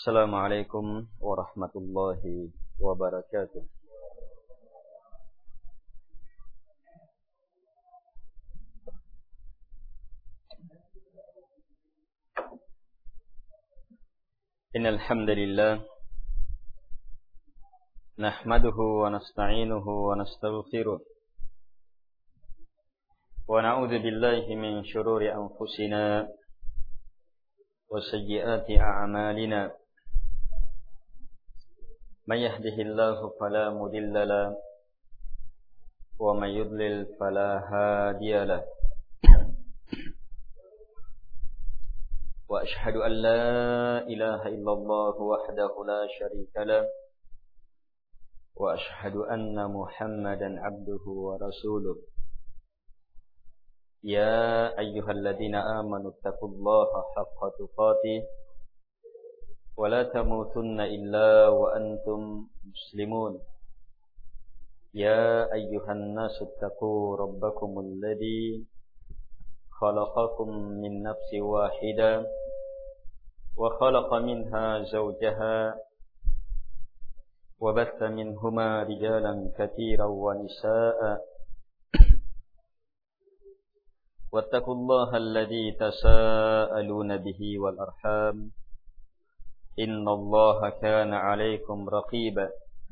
Assalamualaikum warahmatullahi wabarakatuh. Innal hamdalillah nahmaduhu wa nasta'inuhu wa nastaghfiruh wa na'udzu billahi min shururi anfusina wa sayyiati a'malina. Man yahdihillahu fala mudilla lahu wa man yudlil fala hadiya lahu. Wa ashhadu an la ilaha illallah wahdahu la syarika lah wa ashhadu anna Muhammadan abduhu wa rasuluh. Ya ayyuhalladzina amanu taqullaha haqqa tuqatih wa la tamutunna illa wa antum muslimun. Ya ayyuhan nasu taqu rabbakumul ladzi khalaqakum min nafsin wahidah wa khalaqa minha zawjaha wa batha minhuma rijalan katsiran wa nisaa'a wattaqullaha alladzi tasaaluna bihi wal arham innallaha kana 'alaykum raqiba.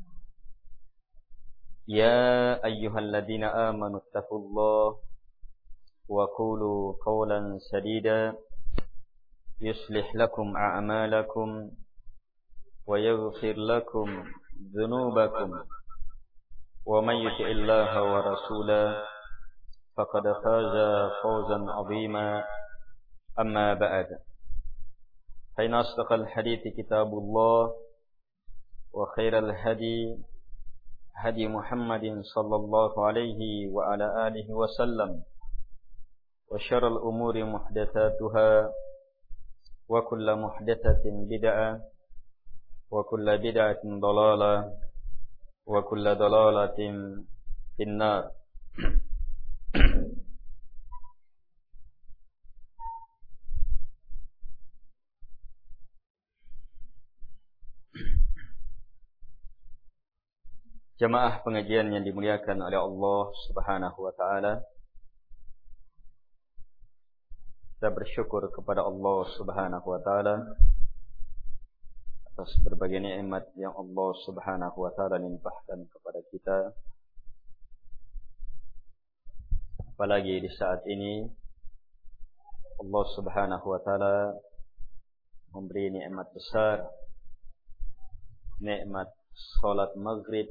Ya ayyuhalladzina amanu taqullaha wa qulu qawlan sadida yuslih lakum a'malakum wa yaghfir lakum dhunubakum wa may yuti'illaha wa rasulahu faqad faza fawzan 'azima. Amma ba'd. Fa inna asdaqal hadithi kitabullah wa khairal hadi hadi Muhammadin sallallahu alaihi wa ala alihi wa sallam wa syarrul umuri muhdatsatuha wa kullu muhdatsatin bid'ah wa kullu bid'atin dhalalah wa kullu dhalalatin finnar. Jamaah pengajian yang dimuliakan oleh Allah Subhanahu wa taala, kita bersyukur kepada Allah Subhanahu wa taala atas berbagai nikmat yang Allah Subhanahu wa taala limpahkan kepada kita. Apalagi di saat ini Allah Subhanahu wa taala memberi nikmat besar, nikmat salat maghrib,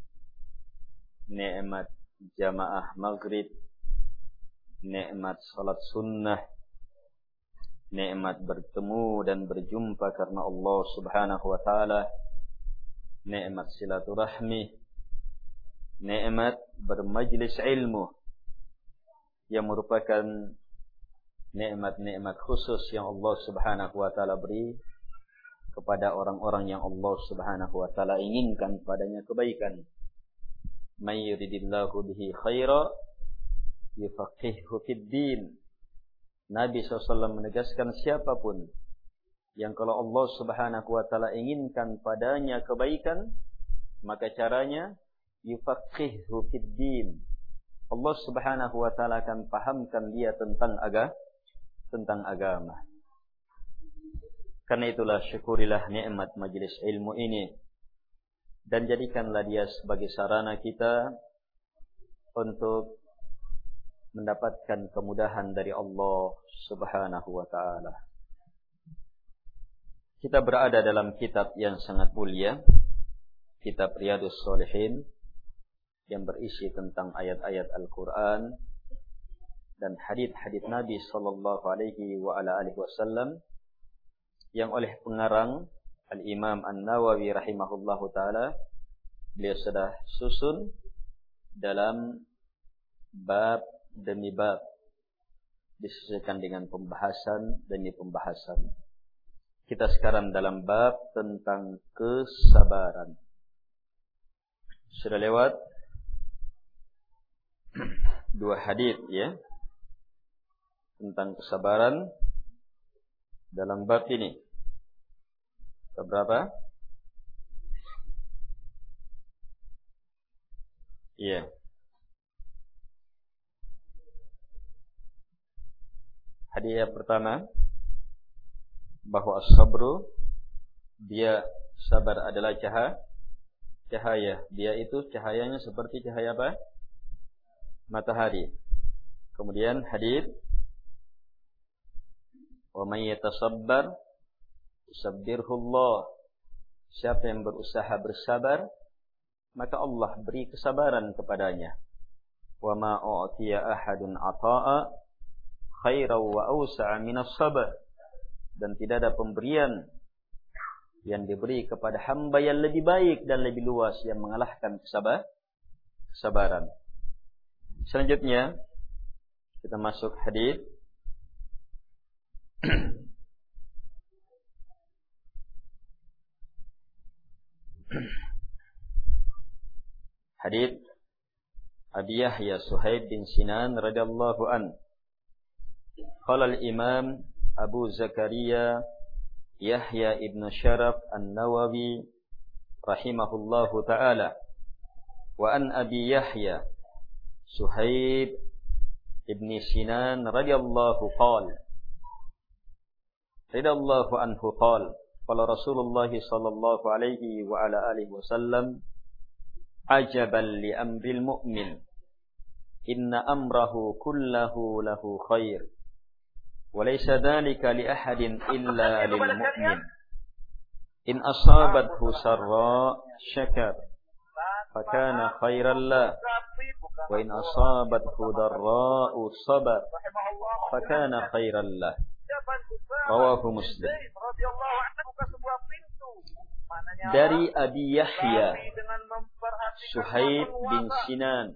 nikmat jamaah maghrib, nikmat salat sunnah, nikmat bertemu dan berjumpa karena Allah Subhanahu wa taala, nikmat silaturahmi, nikmat bermajlis ilmu yang merupakan nikmat-nikmat khusus yang Allah Subhanahu wa taala beri kepada orang-orang yang Allah Subhanahu wa taala inginkan padanya kebaikan. May yuridillahu bihi khaira yufaqihuhu fid din. Nabi SAW menegaskan siapapun yang kalau Allah Subhanahu wa taala inginkan padanya kebaikan, maka caranya yufaqihuhu fid din. Allah Subhanahu wa taala akan pahamkan dia tentang agama. Karena itulah syukurilah nikmat majelis ilmu ini dan jadikanlah dia sebagai sarana kita untuk mendapatkan kemudahan dari Allah Subhanahu wa taala. Kita berada dalam kitab yang sangat mulia, kitab Riyadhus Shalihin, yang berisi tentang ayat-ayat Al-Quran dan hadits-hadits Nabi sallallahu alaihi wa ala alihi wasallam yang oleh pengarang Al-Imam An-Nawawi rahimahullahu taala beliau sudah susun dalam bab demi bab, disesuaikan dengan pembahasan demi pembahasan. Kita sekarang dalam bab tentang kesabaran. Sudah lewat dua hadis ya tentang kesabaran dalam bab ini. Berapa? Iya. Hadis yang pertama bahwa as-sabru, dia sabar adalah cahaya. Dia itu cahayanya seperti cahaya apa? Matahari. Kemudian hadis wa may yatasabbar yusabbirhu Allah. Siapa yang berusaha bersabar, maka Allah beri kesabaran kepadanya. Wa ma u'tiya ahadun 'ata'a khairan wa awsa'a minas sabr. Dan tidak ada pemberian yang diberi kepada hamba yang lebih baik dan lebih luas yang mengalahkan kesabaran. Selanjutnya kita masuk hadis hadis Abi Yahya Suhaib bin Sinan radhiyallahu an. Qala al-Imam Abu Zakaria Yahya ibn Sharaf An-Nawawi rahimahullahu ta'ala, wa an Abi Yahya Suhaib ibn Sinan radhiyallahu anhu qala qala Rasulullah sallallahu alaihi wa ala alihi wasallam ajaban li amril mu'min inna amrahu kullahu lahu khair وليس ذلك لأحد إلا للمؤمن إن أصابته سراء شكر فكان خيرا له وإن أصابته ضراء صبر فكان خيرا له رواه مسلم. Dari Abi Yahya Suhaib bin Sinan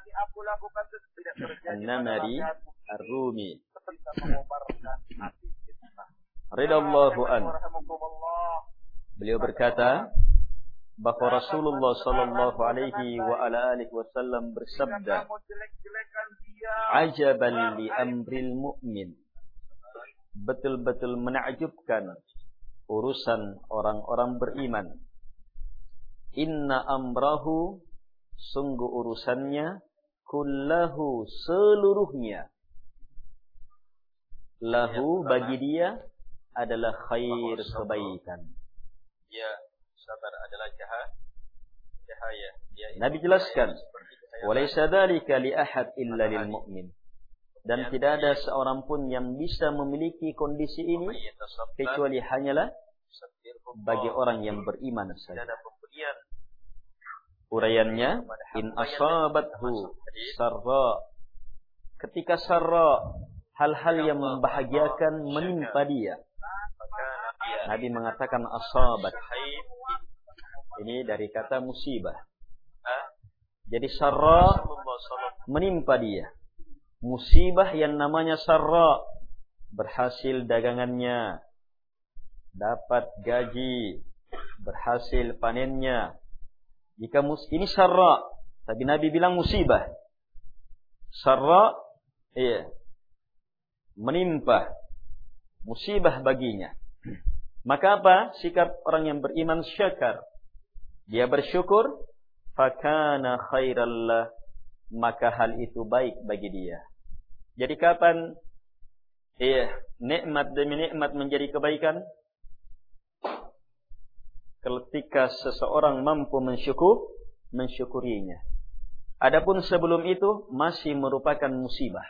An-Namari Ar-Rumi radhiyallahu an, beliau berkata bahwa Rasulullah sallallahu alaihi wa ala alihi wasallam bersabda, ajaban li amril mu'min, betul-betul menakjubkan urusan orang-orang beriman. Inna amrahu, sungguh urusannya, kullahu, seluruhnya, lahu, bagi dia, adalah khair, kebaikan. Dia sabar adalah cahaya. Nabi jelaskan, walaysa dzalika li ahad illa lil mu'min. Dan tidak ada seorang pun yang bisa memiliki kondisi ini kecuali hanyalah bagi orang yang beriman saja. Uraiannya, in asabathu sarra, ketika sarra, hal-hal yang membahagiakan menimpa dia. Nabi mengatakan asabat. Ini dari kata musibah. Jadi sarra menimpa dia. Musibah yang namanya sarra, berhasil dagangannya, dapat gaji, berhasil panennya. Jika ini sarra, tapi Nabi bilang musibah. Sarra, iya, menimpa, musibah baginya. Maka apa sikap orang yang beriman? Syakar, dia bersyukur. Fakana khairallah, maka hal itu baik bagi dia. Jadi kapan nikmat demi nikmat menjadi kebaikan? Ketika seseorang mampu mensyukurinya. Adapun sebelum itu masih merupakan musibah.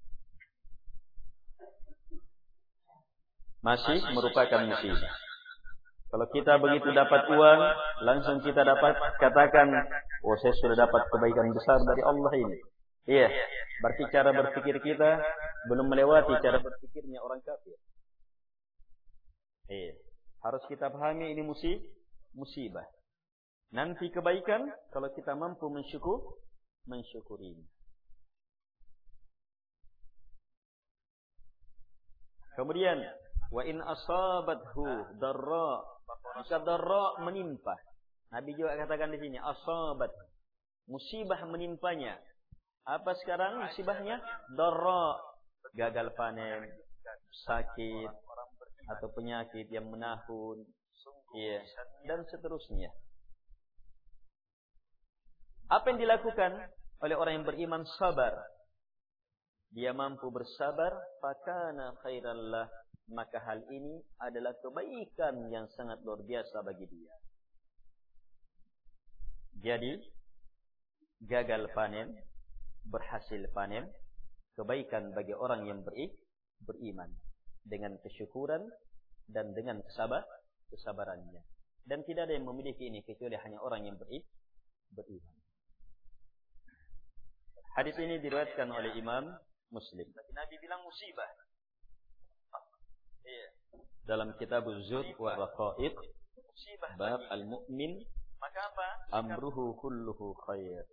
Masih merupakan musibah. Kalau kita begitu dapat uang, langsung kita dapat katakan, oh saya sudah dapat kebaikan besar dari Allah ini. Iya, berarti cara berpikir kita belum melewati cara berpikirnya orang kafir. Iya, harus kita pahami ini musibah. Nanti kebaikan kalau kita mampu mensyukurinya. Kemudian wa in asabathu darra, jika darra menimpa. Nabi juga katakan di sini asabat, musibah menimpanya. Apa sekarang musibahnya? Darra, gagal panen, sakit atau penyakit yang menahun. Iya, dan seterusnya. Apa yang dilakukan oleh orang yang beriman? Sabar. Dia mampu bersabar, fakana khairallah, maka hal ini adalah kebaikan yang sangat luar biasa bagi dia. Jadi gagal panen, berhasil panen, kebaikan bagi orang yang beriman dengan kesyukuran dan dengan kesabarannya. Dan tidak ada yang memiliki ini kecuali hanya orang yang beriman. Hadis ini diriwayatkan oleh Imam Muslim. Nabi bilang musibah. Dalam kitab Az-Zuhd wa Raqaid, bab al-mu'min, maka apa? Amruhu kulluhu khair.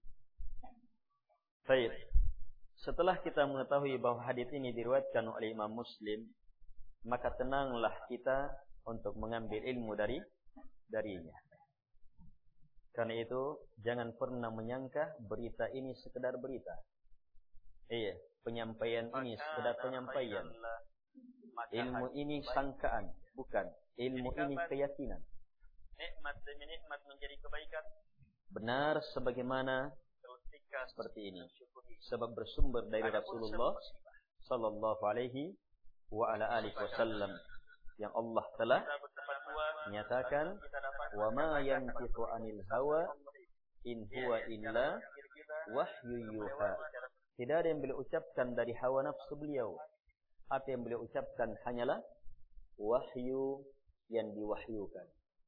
Baik. Setelah kita mengetahui bahwa hadis ini diriwayatkan oleh Imam Muslim, maka tenanglah kita untuk mengambil ilmu darinya. Karena itu jangan pernah menyangka berita ini sekedar berita. Iya, penyampaian ini sekedar penyampaian. Ilmu ini sangkaan, bukan. Ilmu ini keyakinan. Nikmat demi nikmat menjadi kebaikan. Benar sebagaimana seperti ini. Sebab bersumber dari Rasulullah sallallahu alaihi wa ala alihi wasallam, yang Allah telah menyatakan, wa ma yantiqu anil hawa in huwa illa wahyu yuha. Tidak ada yang beliau ucapkan dari hawa nafsu beliau. Apa yang beliau ucapkan hanyalah wahyu yang diwahyukan.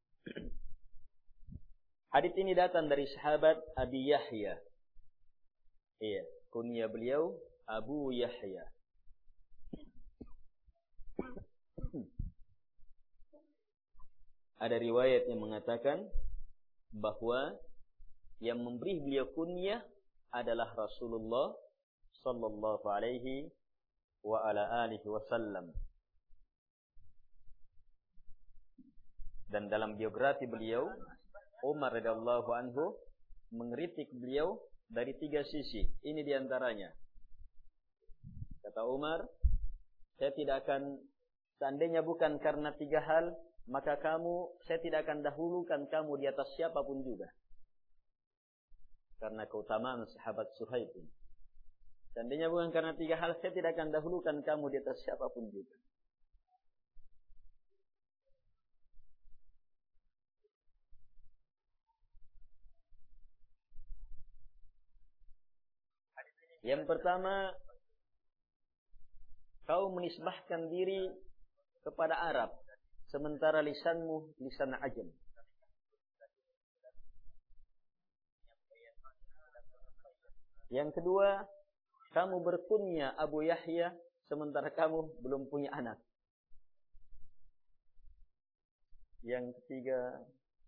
Hadits ini datang dari sahabat Abi Yahya. Iya, kunyah beliau Abu Yahya. Ada riwayat yang mengatakan bahwa yang memberi beliau kunyah adalah Rasulullah sallallahu alaihi wa ala alihi wasallam. Dan dalam biografi beliau, Umar radhiyallahu anhu mengkritik beliau dari 3 sisi. Ini diantaranya. Kata Umar, saya tidak akan, seandainya bukan karena 3 hal, maka saya tidak akan dahulukan kamu di atas siapapun juga. Karena keutamaan sahabat Suhaib ini. Seandainya bukan karena 3 hal, saya tidak akan dahulukan kamu di atas siapapun juga. Yang pertama, kau menisbahkan diri kepada Arab, sementara lisanmu lisan Ajam. Yang kedua, kamu berkunyah Abu Yahya, sementara kamu belum punya anak. Yang ketiga,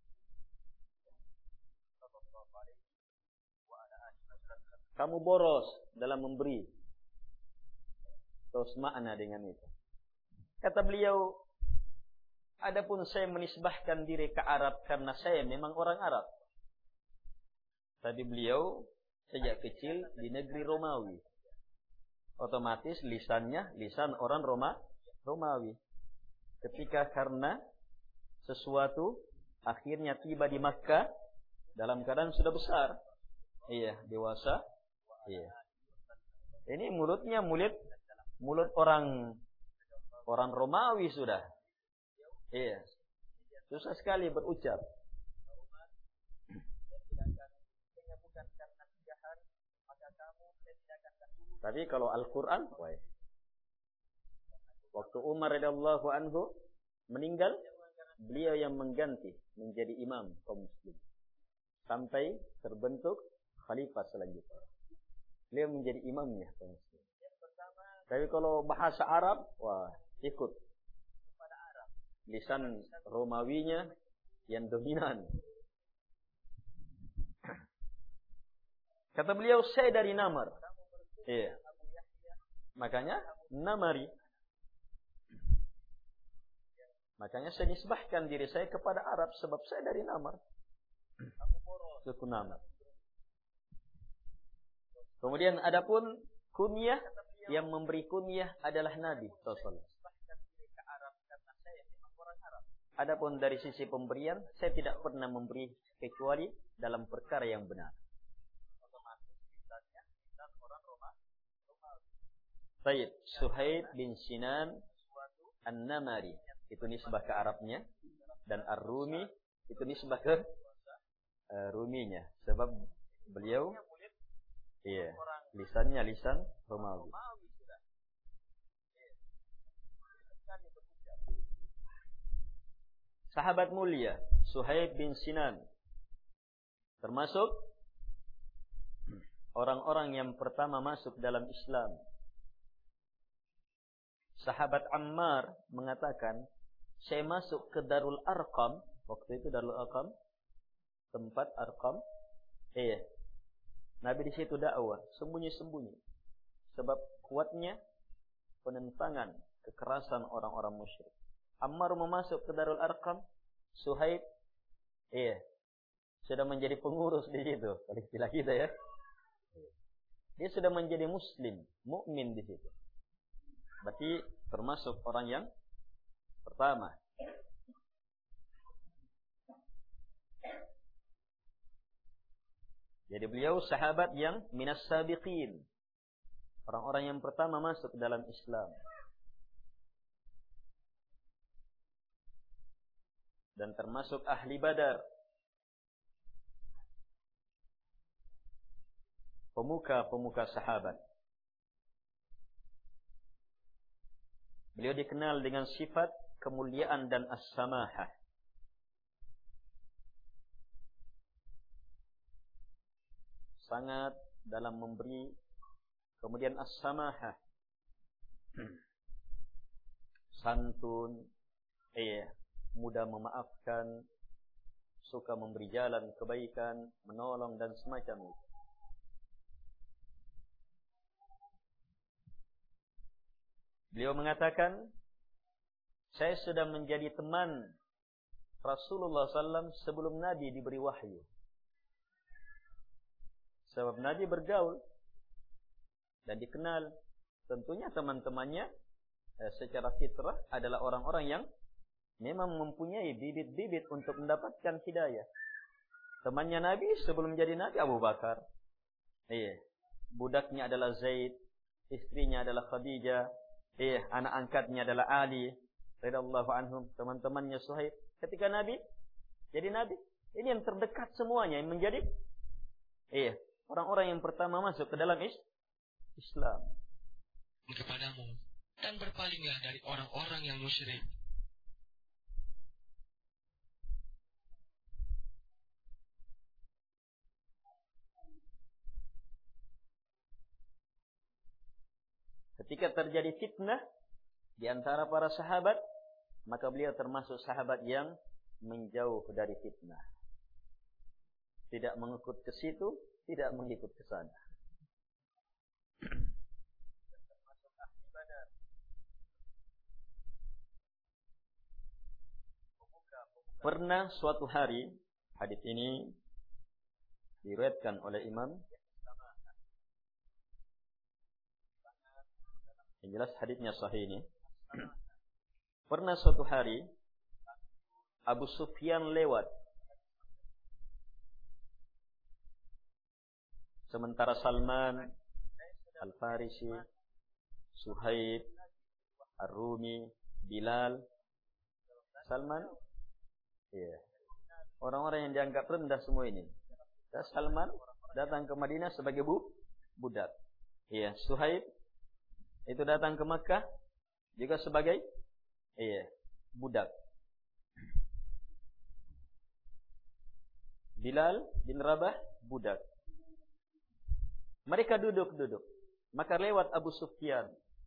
kamu boros dalam memberi. Terus makna dengan itu. Kata beliau, adapun saya menisbahkan diri ke Arab karena saya memang orang Arab. Tadi beliau sejak kecil di negeri Romawi. Otomatis lisannya lisan orang Romawi. Ketika karena sesuatu akhirnya tiba di Makkah dalam keadaan sudah besar. Iya, dewasa. Iya. Ini mulutnya mulut orang Romawi sudah. Iya. Susah sekali berucap. Tapi kalau Al-Quran, waktu Umar radhiyallahu anhu meninggal, beliau yang mengganti menjadi imam kaum muslim sampai terbentuk khalifah selanjutnya. Beliau menjadi imamnya kaum muslim. Tapi kalau bahasa Arab, ikut lisan Romawinya yang dominan. Kata beliau, saya dari Namar. Iya. Makanya Namari. Makanya saya nisbahkan diri saya kepada Arab sebab saya dari Namar. Suku Namar. Kemudian adapun kunyah, yang memberi kunyah adalah Nabi sallallahu alaihi wasallam. Adapun dari sisi pemberian, saya tidak pernah memberi kecuali dalam perkara yang benar. Baik, Suhaib bin Sinan An-Namari itu nisbah ke Arabnya, dan Ar-Rumi itu nisbah ke Ruminya, sebab beliau lisannya lisan Romawi. Sahabat mulia Suhaib bin Sinan termasuk orang-orang yang pertama masuk dalam Islam. Sahabat Ammar mengatakan, saya masuk ke Darul Arqam, waktu itu Darul Arqam, tempat Arqam. Nabi di situ dakwah, sembunyi-sembunyi. Sebab kuatnya penentangan kekerasan orang-orang musyrik. Ammar memasuk ke Darul Arqam, Suhaib sudah menjadi pengurus di situ. Kalau istilah kita ya. Dia sudah menjadi muslim, mukmin di situ. Berarti termasuk orang yang pertama. Jadi beliau sahabat yang minas sabiqin, orang-orang yang pertama masuk dalam Islam. Dan termasuk ahli Badar, pemuka-pemuka sahabat. Beliau dikenal dengan sifat kemuliaan dan as-samahah. Sangat dalam memberi, kemudian as-samahah, santun, mudah memaafkan, suka memberi jalan kebaikan, menolong dan semacam itu. Beliau mengatakan, saya sudah menjadi teman Rasulullah SAW sebelum Nabi diberi wahyu. Sebab Nabi bergaul dan dikenal, tentunya teman-temannya secara fitrah adalah orang-orang yang memang mempunyai bibit-bibit untuk mendapatkan hidayah. Temannya Nabi sebelum jadi Nabi Abu Bakar. Budaknya adalah Zaid, istrinya adalah Khadijah. Anak angkatnya adalah Ali radhiyallahu anhum, teman-temannya Suhaib. Ketika Nabi jadi Nabi, ini yang terdekat semuanya yang menjadi orang-orang yang pertama masuk ke dalam Islam. Kepadamu dan berpalinglah dari orang-orang yang musyrik. Ketika terjadi fitnah di antara para sahabat, maka beliau termasuk sahabat yang menjauh dari fitnah. Tidak mengikut ke situ, tidak mengikut ke sana. Pernah suatu hari, hadis ini diriwayatkan oleh Imam, yang jelas hadisnya sahih ini. Pernah suatu hari Abu Sufyan lewat, sementara Salman Al-Farisi, Suhaib, Ar-Rumi, Bilal, Salman, orang-orang yang dianggap rendah semua ini. Dan Salman datang ke Madinah sebagai budak. Suhaib itu datang ke Makkah juga sebagai budak. Bilal bin Rabah budak. Mereka duduk-duduk. Maka lewat Abu Sufyan.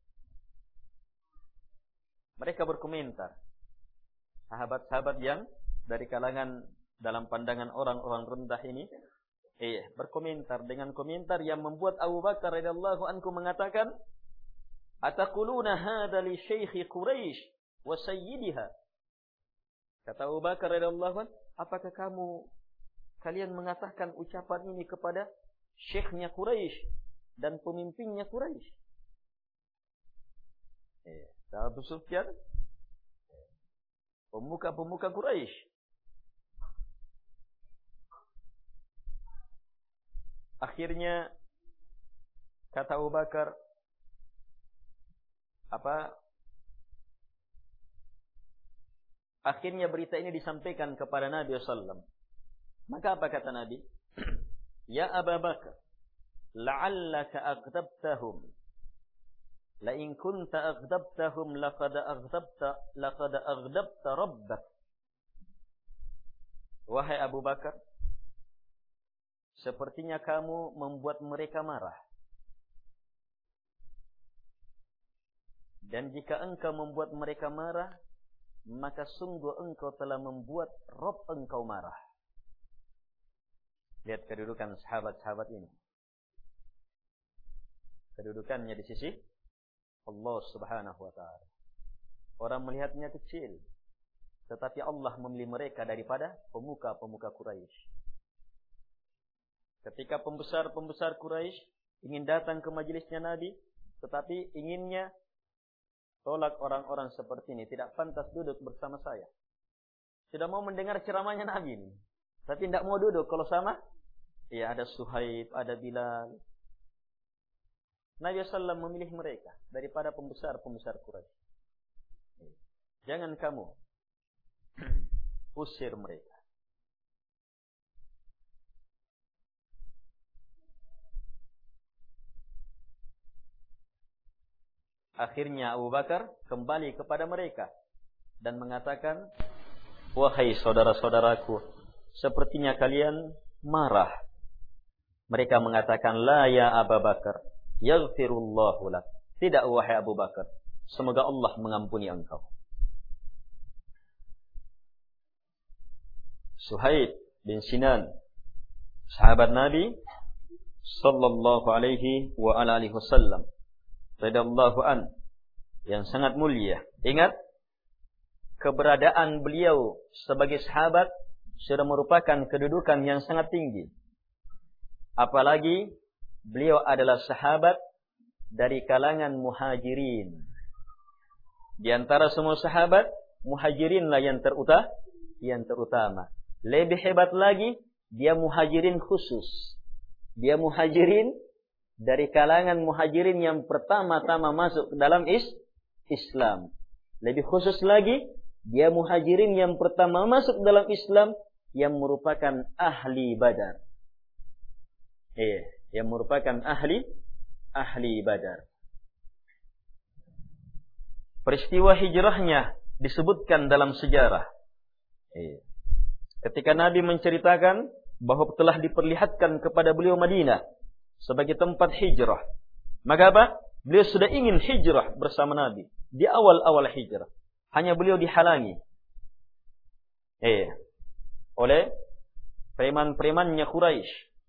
Mereka berkomentar. Sahabat-sahabat yang dari kalangan dalam pandangan orang-orang rendah ini, berkomentar dengan komentar yang membuat Abu Bakar radhiyallahu anhu mengatakan, "Ataquluna hadza li syaikhi Quraisy wa sayyidiha?" Kata Abu Bakar radhiyallahu anhu, apakah kalian mengatakan ucapan ini kepada syekhnya Quraisy dan pemimpinnya Quraisy? Abu Sufyan pemuka-pemuka Quraisy. Akhirnya kata Abu Bakar, akhirnya berita ini disampaikan kepada Nabi SAW. Maka apa kata Nabi? Ya Abu Bakar, la'allaka aghdabtahum. La in kunta aghdabtahum laqad aghdabta rabbak. Wahai Abu Bakar, sepertinya kamu membuat mereka marah. Dan jika engkau membuat mereka marah, maka sungguh engkau telah membuat Rabb engkau marah. Lihat kedudukan sahabat-sahabat ini. Kedudukannya di sisi Allah Subhanahu wa ta'ala. Orang melihatnya kecil, tetapi Allah memilih mereka daripada pemuka-pemuka Quraisy. Ketika pembesar-pembesar Quraisy ingin datang ke majelisnya Nabi, tetapi inginnya tolak orang-orang seperti ini, tidak pantas duduk bersama saya. Tidak mau mendengar ceramahnya Nabi ini, tapi tidak mau duduk kalau sama. Ya, ada Suhaib, ada Bilal. Nabi SAW memilih mereka daripada pembesar-pembesar Quraisy. Jangan kamu usir mereka. Akhirnya Abu Bakar kembali kepada mereka dan mengatakan, wahai saudara-saudaraku, sepertinya kalian marah. Mereka mengatakan, la ya Abu Bakar, yaghfirullahu lak. Tidak wahai Abu Bakar, semoga Allah mengampuni engkau. Suhaib bin Sinan, sahabat Nabi sallallahu alaihi wa alihi wasallam, radhiyallahu an, yang sangat mulia. Ingat, keberadaan beliau sebagai sahabat sudah merupakan kedudukan yang sangat tinggi. Apalagi beliau adalah sahabat dari kalangan muhajirin. Di antara semua sahabat, muhajirinlah yang terutama. Lebih hebat lagi, dia muhajirin khusus. Dia muhajirin dari kalangan muhajirin yang pertama-tama masuk ke dalam Islam. Lebih khusus lagi, dia muhajirin yang pertama masuk dalam Islam yang merupakan ahli Badar. Yang merupakan ahli Badar. Peristiwa hijrahnya disebutkan dalam sejarah. Ketika Nabi menceritakan bahwa telah diperlihatkan kepada beliau Madinah sebagai tempat hijrah, maka apa? Beliau sudah ingin hijrah bersama Nabi di awal-awal hijrah. Hanya beliau dihalangi oleh preman-premannya Quraisy.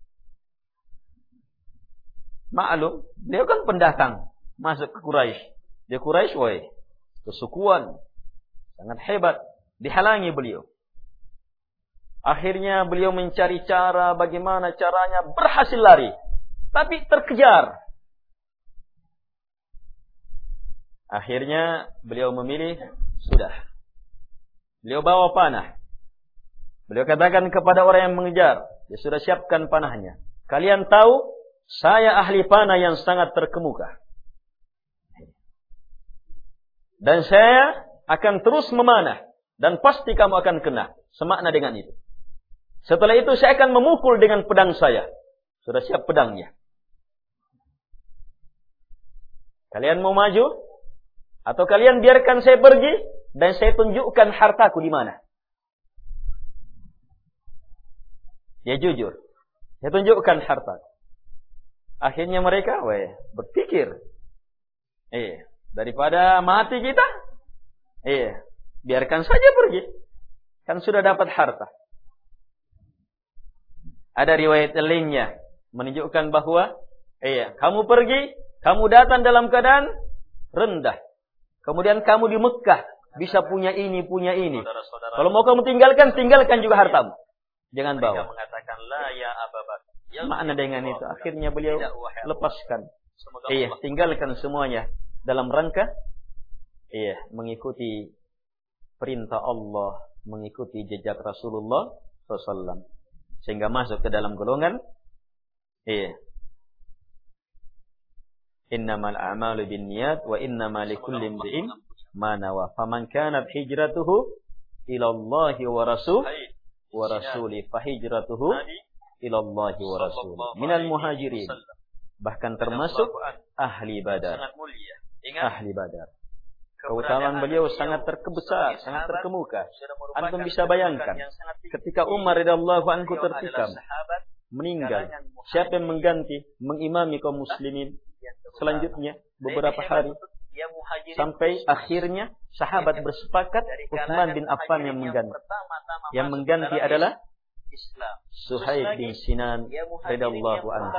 Maklum, beliau kan pendatang masuk ke Quraisy. Di Quraisy, kesukuan sangat hebat, dihalangi beliau. Akhirnya beliau mencari cara bagaimana caranya berhasil lari, tapi terkejar. Akhirnya beliau memilih, sudah. Beliau bawa panah. Beliau katakan kepada orang yang mengejar, dia sudah siapkan panahnya. Kalian tahu, saya ahli panah yang sangat terkemuka. Dan saya akan terus memanah. Dan pasti kamu akan kena. Semakna dengan itu. Setelah itu saya akan memukul dengan pedang saya. Sudah siap pedangnya. Kalian mau maju? Atau kalian biarkan saya pergi dan saya tunjukkan hartaku di mana? Dia jujur. Saya tunjukkan hartaku. Akhirnya mereka berpikir, daripada mati kita, biarkan saja pergi. Kan sudah dapat harta. Ada riwayat lainnya menunjukkan bahwa kamu pergi, kamu datang dalam keadaan rendah. Kemudian kamu di Mekah bisa punya ini. Kalau mau kamu tinggalkan juga hartamu. Jangan bawa. Mengatakan la ya Abu Bakar. Makna dengan itu akhirnya beliau lepaskan. Tinggalkan semuanya dalam rangka mengikuti perintah Allah mengikuti jejak Rasulullah SAW, sehingga masuk ke dalam golongan innamal a'malu binniyat wa innamal likulli imri'in ma nawa. Faman kanat hijratuhu ila Allah wa rasuli fa hijratuhu ila Allah wa rasuli. Minal muhajirin, bahkan termasuk ahli Badar. Ahli Badar. Keutamaan beliau sangat terbesar, sangat terkemuka. Antum bisa bayangkan ketika Umar radhiyallahu anhu tertikam, meninggal, siapa yang mengganti, mengimami kaum muslimin selanjutnya beberapa hari, sampai akhirnya sahabat bersepakat Utsman bin Affan yang mengganti. Yang mengganti adalah Suhaib bin Sinan radhiyallahu anhu.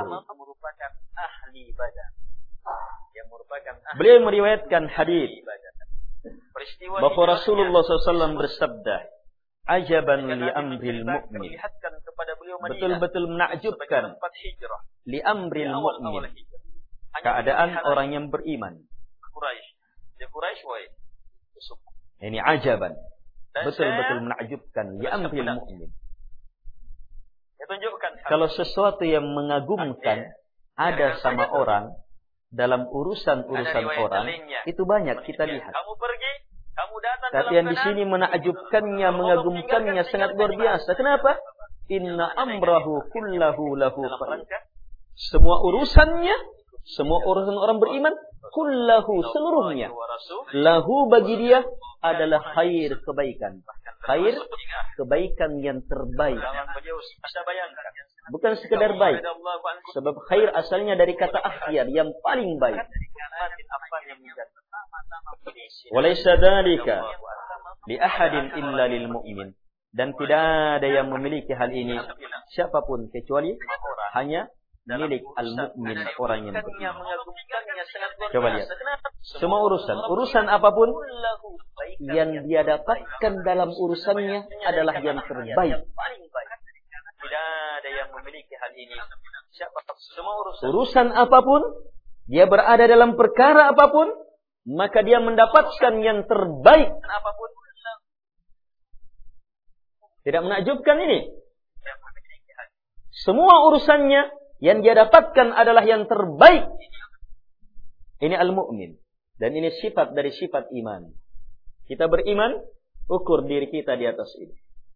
Beliau meriwayatkan hadis bahwa Rasulullah SAW bersabda, ajaban li amril mu'min, betul-betul menakjubkan li amril mu'min, keadaan orang yang beriman. Ini ajaban, betul-betul menakjubkan li amril mu'min. Kalau sesuatu yang mengagumkan ada sama orang dalam urusan-urusan orang, itu banyak kita lihat. Tapi yang di sini menakjubkannya, mengagumkannya sangat luar biasa. Kenapa? Inna amrahu kullahu lahu khair. Semua urusannya, semua urusan orang beriman, kullahu seluruhnya, lahu bagi dia adalah khair, kebaikan. Khair, kebaikan yang terbaik. Bukan sekedar baik. Sebab khair asalnya dari kata akhyar, yang paling baik. Walaysa dzalika li ahadin illa lil mu'min. Dan tidak ada yang memiliki hal ini siapapun kecuali hanya milik al-mu'min, orang yang beriman. Coba lihat. Semua urusan apapun yang dia dapatkan dalam urusannya adalah yang terbaik. Tidak ada yang memiliki hal ini. Urusan apapun, dia berada dalam perkara apapun, maka dia mendapatkan yang terbaik. Tidak menakjubkan ini? Semua urusannya yang dia dapatkan adalah yang terbaik. Ini al-mu'min. Dan ini sifat dari sifat iman. Kita beriman, ukur diri kita di atas ini.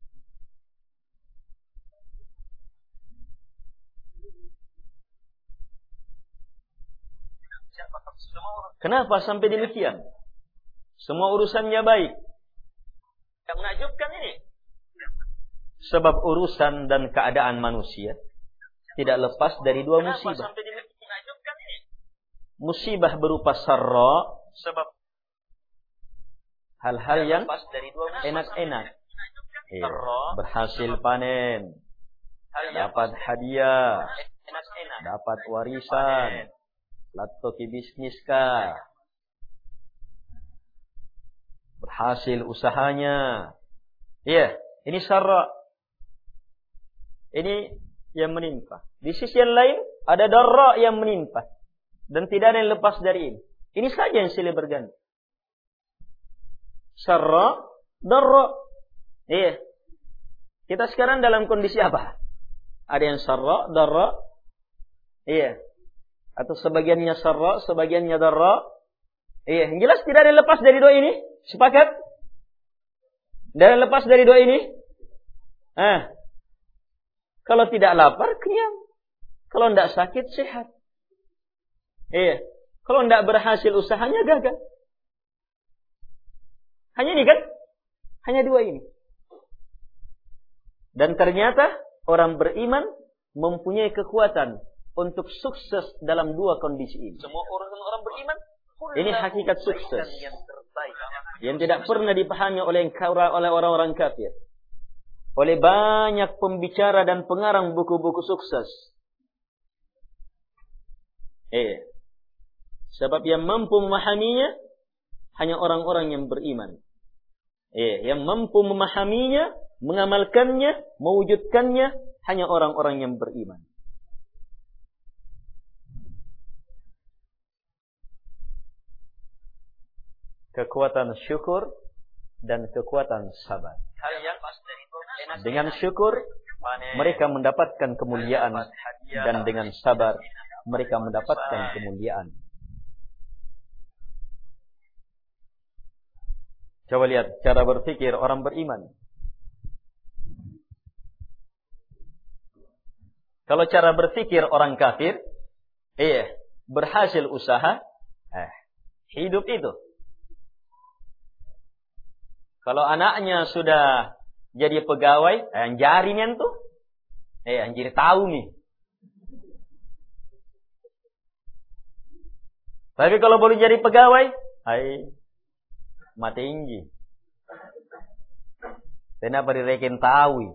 Kenapa sampai demikian? Semua urusannya baik. Yang menakjubkan ini. Sebab urusan dan keadaan manusia tidak lepas dari dua musibah. Musibah berupa sarra, sebab hal-hal yang enak-enak. Berhasil panen, dapat hadiah, dapat warisan, latoki bisnis kah, berhasil usahanya. Ini sarra. Ini yang menimpa. Di sisi yang lain ada darra yang menimpa, dan tidak ada yang lepas dari ini. Ini saja yang silih berganti. Sarra, darra. Kita sekarang dalam kondisi apa? Ada yang sarra, darra. Atau sebagiannya sarra, sebagiannya darra. Yang jelas tidak ada yang lepas dari dua ini. Sepakat? Tidak ada yang lepas dari dua ini. Kalau tidak lapar, kenyang. Kalau tidak sakit, sehat. Kalau tidak berhasil usahanya, gagal. Hanya ini kan? Hanya dua ini. Dan ternyata orang beriman mempunyai kekuatan untuk sukses dalam dua kondisi ini. Semua orang beriman, ini hakikat sukses yang tidak pernah dipahami oleh orang-orang kafir. Oleh banyak pembicara dan pengarang buku-buku sukses. Sebab yang mampu memahaminya hanya orang-orang yang beriman. Yang mampu memahaminya, mengamalkannya, mewujudkannya hanya orang-orang yang beriman. Kekuatan syukur dan kekuatan sabar. Dengan syukur mereka mendapatkan kemuliaan, dan dengan sabar mereka mendapatkan kemuliaan. Coba lihat cara berpikir orang beriman. Kalau cara berpikir orang kafir, berhasil usaha, hidup itu. Kalau anaknya sudah jadi pegawai, anjarinya tuh, anjir tahu nih. Tapi kalau boleh jadi pegawai, mati tinggi. Kenapa direken tahu?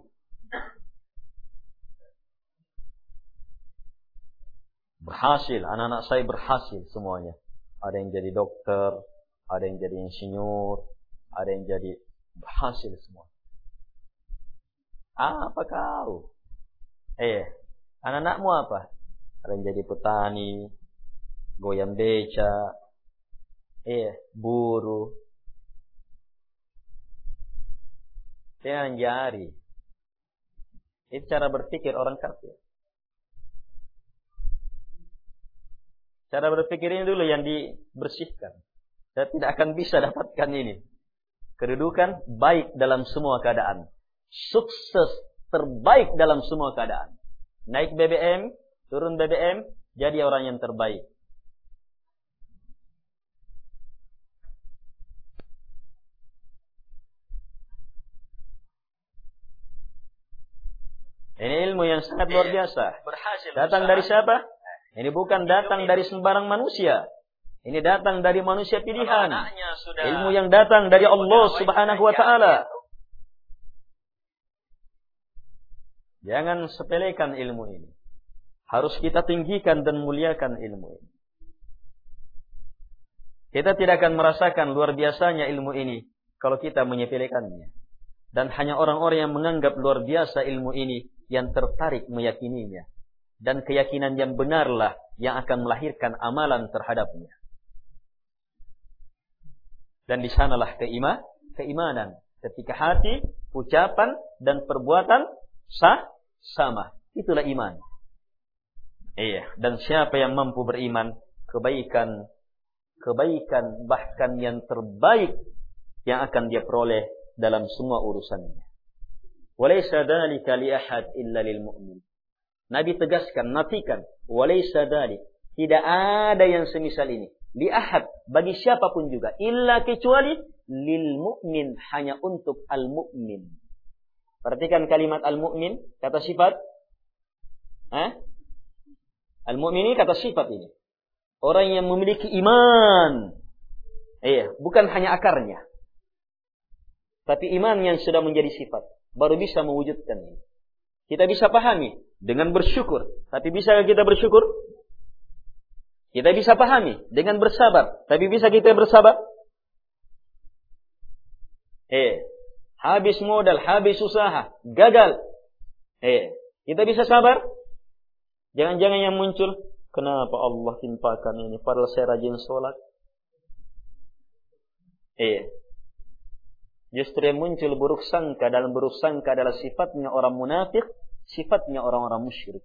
Berhasil, anak-anak saya berhasil semuanya. Ada yang jadi dokter, ada yang jadi insinyur, ada yang jadi berhasil semua. Apa kau? Anak-anakmu apa? Ada yang jadi petani, goyang beca, buruh. Jangan jari. Itu cara berpikir orang kafir. Cara berpikir ini dulu yang dibersihkan. Saya tidak akan bisa dapatkan ini. Kedudukan baik dalam semua keadaan. Sukses terbaik dalam semua keadaan. Naik BBM, turun BBM, jadi orang yang terbaik. Ini ilmu yang sangat luar biasa. Datang dari siapa? Ini bukan datang dari sembarang manusia. Ini datang dari manusia pilihan. Ilmu yang datang dari Allah Subhanahu wa ta'ala. Jangan sepelekan ilmu ini. Harus kita tinggikan dan muliakan ilmu ini. Kita tidak akan merasakan luar biasanya ilmu ini kalau kita menyepelekannya. Dan hanya orang-orang yang menganggap luar biasa ilmu ini yang tertarik meyakininya. Dan keyakinan yang benarlah yang akan melahirkan amalan terhadapnya. Dan di sanalah keimanan. Ketika hati, ucapan, dan perbuatan sama. Itulah iman. Dan siapa yang mampu beriman, kebaikan bahkan yang terbaik yang akan dia peroleh dalam semua urusannya. Walaysa dzalika li ahad illa lil mu'min. Nabi tegaskan, nafikan, walaysa dzalik, tidak ada yang semisal ini, li ahad, bagi siapapun juga, illa kecuali lil mu'min, hanya untuk al mu'min. Perhatikan kalimat al mu'min, kata sifat. Al mu'min ini kata sifat ini. Orang yang memiliki iman. Bukan hanya akarnya. Tapi iman yang sudah menjadi sifat, baru bisa mewujudkan ini. Kita bisa pahami dengan bersyukur. Tapi bisa kita bersyukur? Kita bisa pahami dengan bersabar. Tapi bisa kita bersabar? Habis modal, habis usaha, gagal. Kita bisa sabar? Jangan-jangan yang muncul, kenapa Allah timpakan ini? Padahal saya rajin sholat. Justru yang muncul buruk sangka adalah sifatnya orang munafik, sifatnya orang-orang musyrik.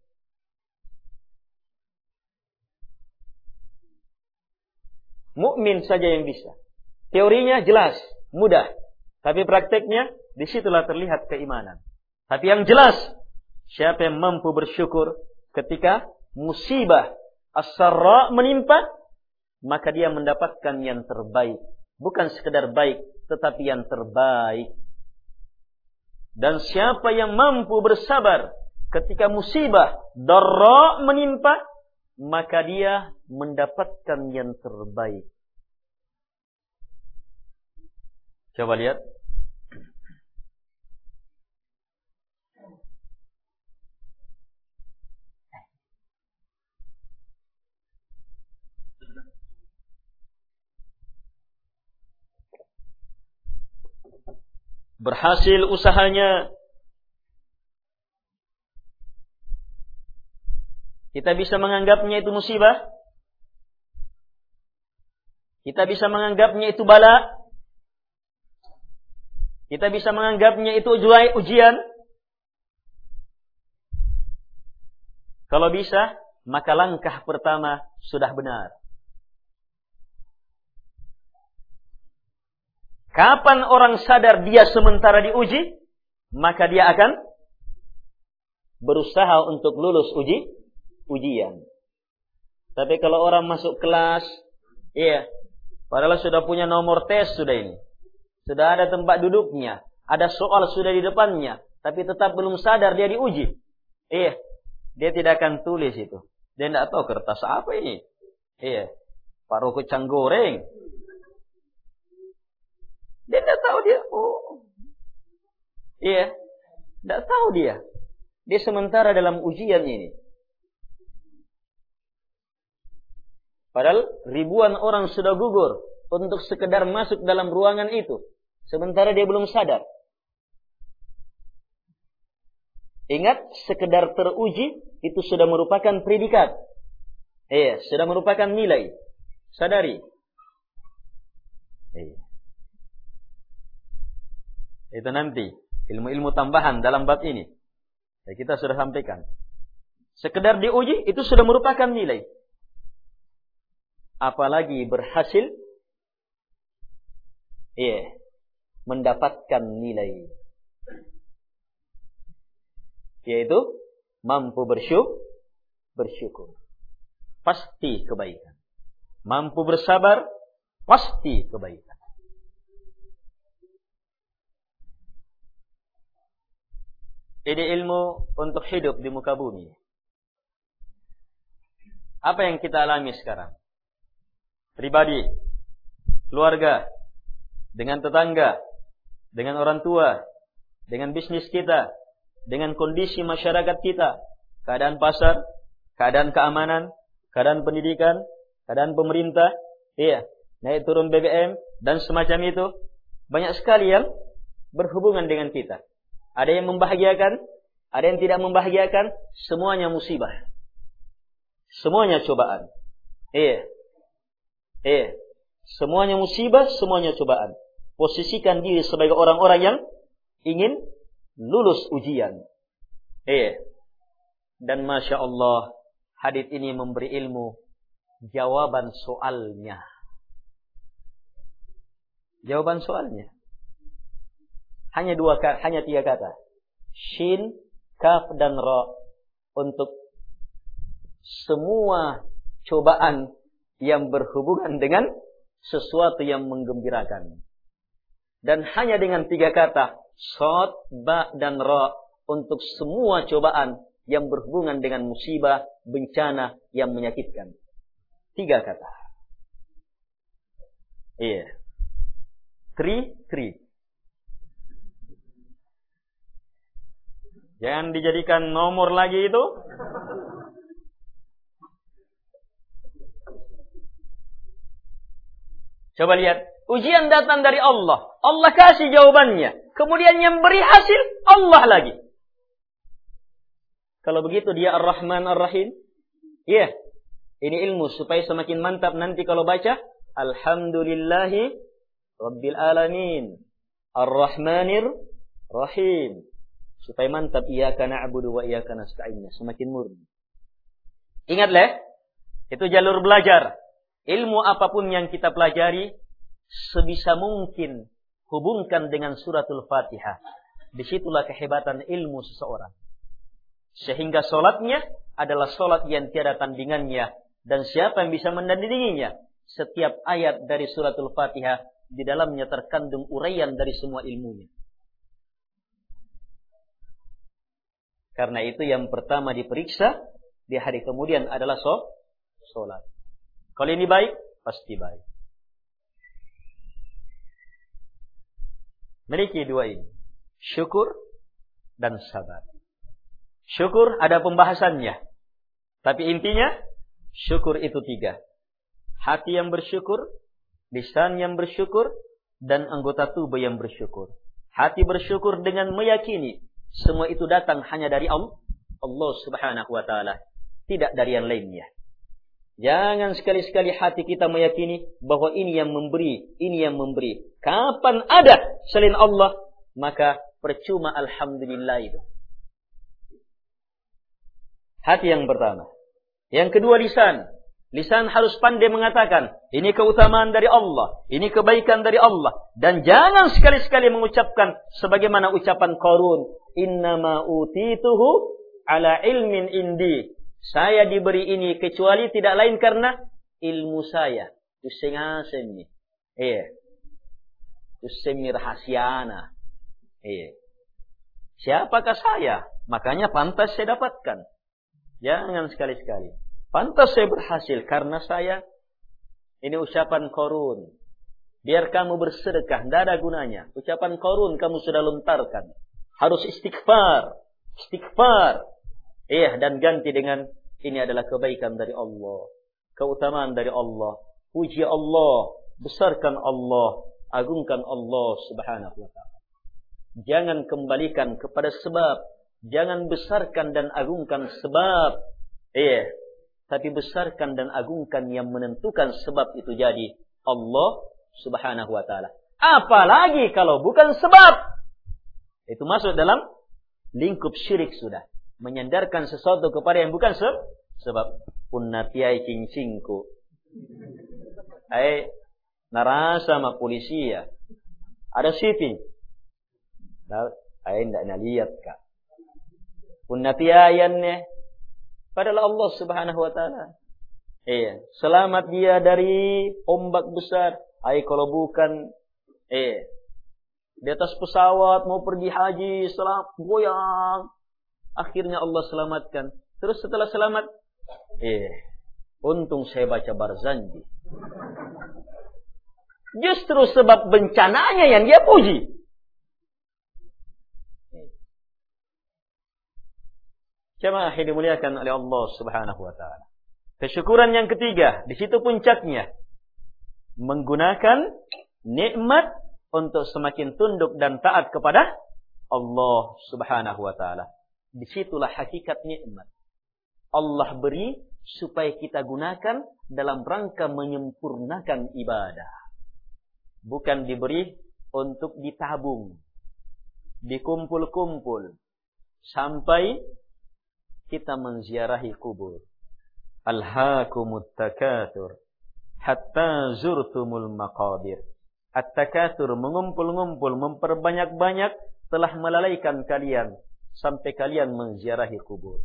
Mukmin saja yang bisa. Teorinya jelas, mudah. Tapi prakteknya, disitulah terlihat keimanan. Tapi yang jelas, siapa yang mampu bersyukur ketika musibah as-sarra menimpa, maka dia mendapatkan yang terbaik. Bukan sekedar baik, tetapi yang terbaik. Dan siapa yang mampu bersabar ketika musibah darra menimpa, maka dia mendapatkan yang terbaik. Coba lihat. Berhasil usahanya, kita bisa menganggapnya itu musibah, kita bisa menganggapnya itu bala, Kita bisa menganggapnya itu ujian. Kalau bisa, maka langkah pertama sudah benar. Kapan orang sadar dia sementara diuji, maka dia akan berusaha untuk lulus ujian. Tapi kalau orang masuk kelas, padahal sudah punya nomor tes sudah ini. Sudah ada tempat duduknya, ada soal sudah di depannya, tapi tetap belum sadar dia diuji. Dia tidak akan tulis itu. Dia tidak tahu kertas apa ini. Paruh kacang goreng. Dia tidak tahu dia. Tidak tahu dia. Dia sementara dalam ujian ini. Padahal ribuan orang sudah gugur untuk sekedar masuk dalam ruangan itu. Sementara dia belum sadar. Ingat, sekedar teruji itu sudah merupakan predikat. Sudah merupakan nilai. Sadari. Itu nanti ilmu-ilmu tambahan dalam bab ini. Kita sudah sampaikan. Sekedar diuji itu sudah merupakan nilai. Apalagi berhasil mendapatkan nilai, yaitu mampu bersyukur. Pasti kebaikan. Mampu bersabar, pasti kebaikan. Ini ilmu untuk hidup di muka bumi. Apa yang kita alami sekarang? Pribadi, keluarga, dengan tetangga, dengan orang tua, dengan bisnis kita, dengan kondisi masyarakat kita, keadaan pasar, keadaan keamanan, keadaan pendidikan, keadaan pemerintah, naik turun BBM, dan semacam itu. Banyak sekali yang berhubungan dengan kita. Ada yang membahagiakan, ada yang tidak membahagiakan, semuanya musibah. Semuanya cobaan. Semuanya musibah, semuanya cobaan. Posisikan diri sebagai orang-orang yang ingin lulus ujian. Dan Masya Allah, hadits ini memberi ilmu jawaban soalnya. Jawaban soalnya. Hanya 3 kata. Shin, kaf, dan ra. Untuk semua cobaan yang berhubungan dengan sesuatu yang menggembirakan. Dan hanya dengan 3 kata, shad, ba, dan ra, untuk semua cobaan yang berhubungan dengan musibah, bencana yang menyakitkan. 3 kata. Tri. Jangan dijadikan nomor lagi itu. Coba lihat. Ujian datang dari Allah. Allah kasih jawabannya. Kemudian yang beri hasil, Allah lagi. Kalau begitu dia Ar-Rahman Ar-Rahim. Ini ilmu supaya semakin mantap nanti kalau baca. Alhamdulillahi Rabbil Alamin. Ar-Rahmanir Rahim. Supaya mantap, iyyaka na'budu wa iyyaka nasta'in, semakin murni. Ingatlah, itu jalur belajar. Ilmu apapun yang kita pelajari, sebisa mungkin hubungkan dengan suratul Fatihah. Disitulah kehebatan ilmu seseorang. Sehingga solatnya adalah solat yang tiada tandingannya. Dan siapa yang bisa mendandinginya? Setiap ayat dari suratul Fatihah, di dalamnya terkandung uraian dari semua ilmunya. Karena itu yang pertama diperiksa di hari kemudian adalah solat. Kalau ini baik, pasti baik. Miliki 2 ini. Syukur dan sabar. Syukur ada pembahasannya. Tapi intinya, syukur itu 3. Hati yang bersyukur, lisan yang bersyukur, dan anggota tubuh yang bersyukur. Hati bersyukur dengan meyakini semua itu datang hanya dari Allah Subhanahu wa ta'ala. Tidak dari yang lainnya. Jangan sekali-sekali hati kita meyakini bahwa ini yang memberi, ini yang memberi. Kapan ada selain Allah? maka percuma alhamdulillah itu. Hati yang pertama. Yang kedua lisan. Lisan harus pandai mengatakan, ini keutamaan dari Allah, ini kebaikan dari Allah. Dan jangan sekali-sekali mengucapkan sebagaimana ucapan Qarun, innama utituhu ala ilmin indi. Saya diberi ini kecuali tidak lain karena ilmu saya. Usengasemi. Usemi rahasiana. Siapakah saya? Makanya pantas saya dapatkan. Jangan sekali-sekali. Pantas saya berhasil karena saya. Ini ucapan Qarun. Biar kamu bersedekah, tidak ada gunanya. Ucapan Qarun kamu sudah lontarkan. Harus istighfar. Istighfar. Dan ganti dengan ini adalah kebaikan dari Allah. Keutamaan dari Allah. Puji Allah. Besarkan Allah. Agungkan Allah subhanahu wa ta'ala. Jangan kembalikan kepada sebab. Jangan besarkan dan agungkan sebab. Tapi besarkan dan agungkan yang menentukan sebab itu jadi Allah subhanahu wa ta'ala. Apalagi kalau bukan sebab. Itu masuk dalam lingkup syirik sudah. Menyandarkan sesuatu kepada yang bukan sebab. Unnatiai cincinku. Narasa sama polisi ya. Ada sipin. Tidak nalihat kak. Unnatiayannya. Padahal Allah subhanahu wa ta'ala. Selamat dia dari ombak besar. Kalau bukan. Di atas pesawat mau pergi haji. Goyang. Akhirnya Allah selamatkan. Terus setelah selamat. Untung saya baca Barzanji. Justru sebab bencananya yang dia puji. Jemaah yang dimuliakan oleh Allah subhanahu wa ta'ala. Kesyukuran yang ketiga. Di situ puncaknya. Menggunakan nikmat untuk semakin tunduk dan taat kepada Allah subhanahu wa ta'ala. Disitulah hakikat nikmat. Allah beri supaya kita gunakan dalam rangka menyempurnakan ibadah. Bukan diberi untuk ditabung. Dikumpul-kumpul. Sampai kita menziarahi kubur. Alhaakumut takatsur hatta zurtumul maqabir. At-takatsur mengumpul-ngumpul, memperbanyak-banyak telah melalaikan kalian sampai kalian menziarahi kubur.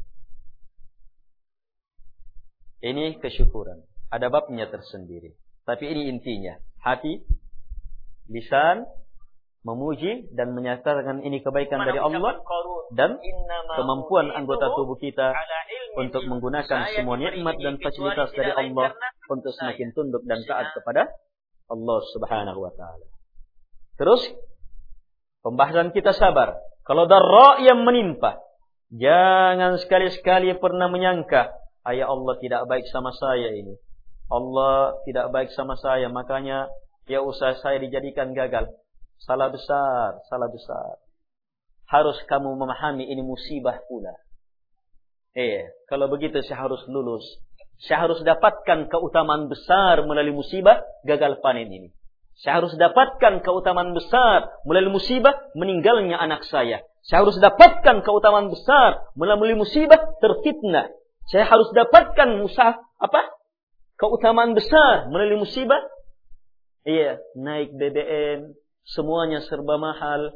Ini kesyukuran. Ada babnya tersendiri. Tapi ini intinya. Hati, lisan, memuji dan menyatakan ini kebaikan dari Allah dan kemampuan anggota tubuh kita untuk menggunakan semua nikmat dan fasilitas dari Allah untuk semakin tunduk dan taat kepada Allah subhanahu wa ta'ala. Terus pembahasan kita sabar. Kalau darra yang menimpa, jangan sekali-sekali pernah menyangka, ya Allah tidak baik sama saya ini. Allah tidak baik sama saya, makanya ya usaha saya dijadikan gagal. Salah besar, salah besar. Harus kamu memahami ini musibah pula. Kalau begitu saya harus lulus. Saya harus dapatkan keutamaan besar melalui musibah gagal panen ini. Saya harus dapatkan keutamaan besar melalui musibah meninggalnya anak saya. Saya harus dapatkan keutamaan besar melalui musibah terfitnah. Saya harus dapatkan keutamaan besar melalui musibah. Naik BBM. Semuanya serba mahal.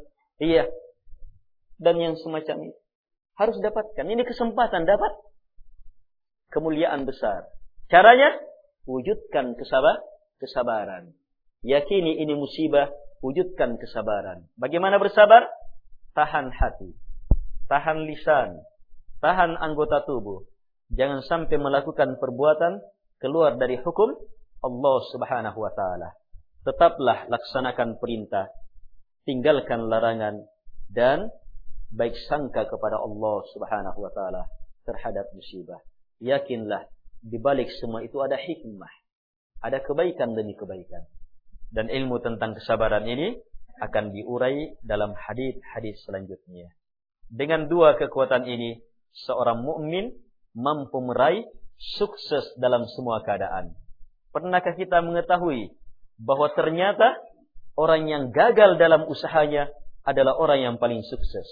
Dan yang semacam itu. Harus dapatkan. Ini kesempatan dapat kemuliaan besar. Caranya, wujudkan kesabaran. Yakini ini musibah, wujudkan kesabaran. Bagaimana bersabar? Tahan hati. Tahan lisan. Tahan anggota tubuh. Jangan sampai melakukan perbuatan keluar dari hukum Allah subhanahu wa ta'ala. Tetaplah laksanakan perintah, tinggalkan larangan, dan baik sangka kepada Allah subhanahu wa ta'ala terhadap musibah. Yakinlah, di balik semua itu ada hikmah. Ada kebaikan demi kebaikan. Dan ilmu tentang kesabaran ini akan diurai dalam hadis-hadis selanjutnya. Dengan dua kekuatan ini, seorang mukmin mampu meraih sukses dalam semua keadaan. Pernahkah kita mengetahui bahwa ternyata orang yang gagal dalam usahanya adalah orang yang paling sukses.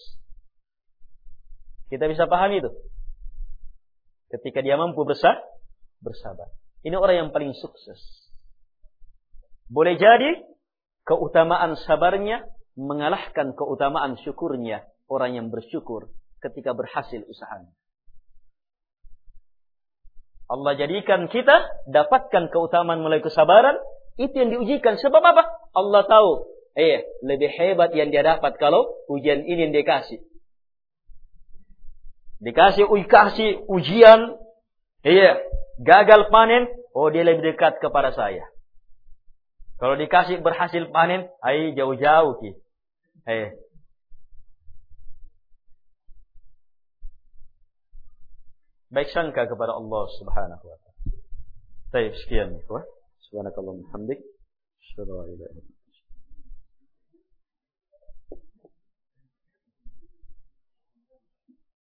Kita bisa pahami itu. Ketika dia mampu bersabar. Ini orang yang paling sukses. Boleh jadi keutamaan sabarnya mengalahkan keutamaan syukurnya orang yang bersyukur ketika berhasil usahanya. Allah jadikan kita dapatkan keutamaan melalui kesabaran. Itu yang diujikan. Sebab apa? Allah tahu. Lebih hebat yang dia dapat kalau ujian ini yang dia kasih. Dikasih ujian. Gagal panen. Dia lebih dekat kepada saya. Kalau dikasih berhasil panen. Jauh-jauh. Baik sangka kepada Allah Subhanahu wa ta'ala. Baik, sekian. Subhanakallahumma hamdik. Asyhadu an la ilaha illa anta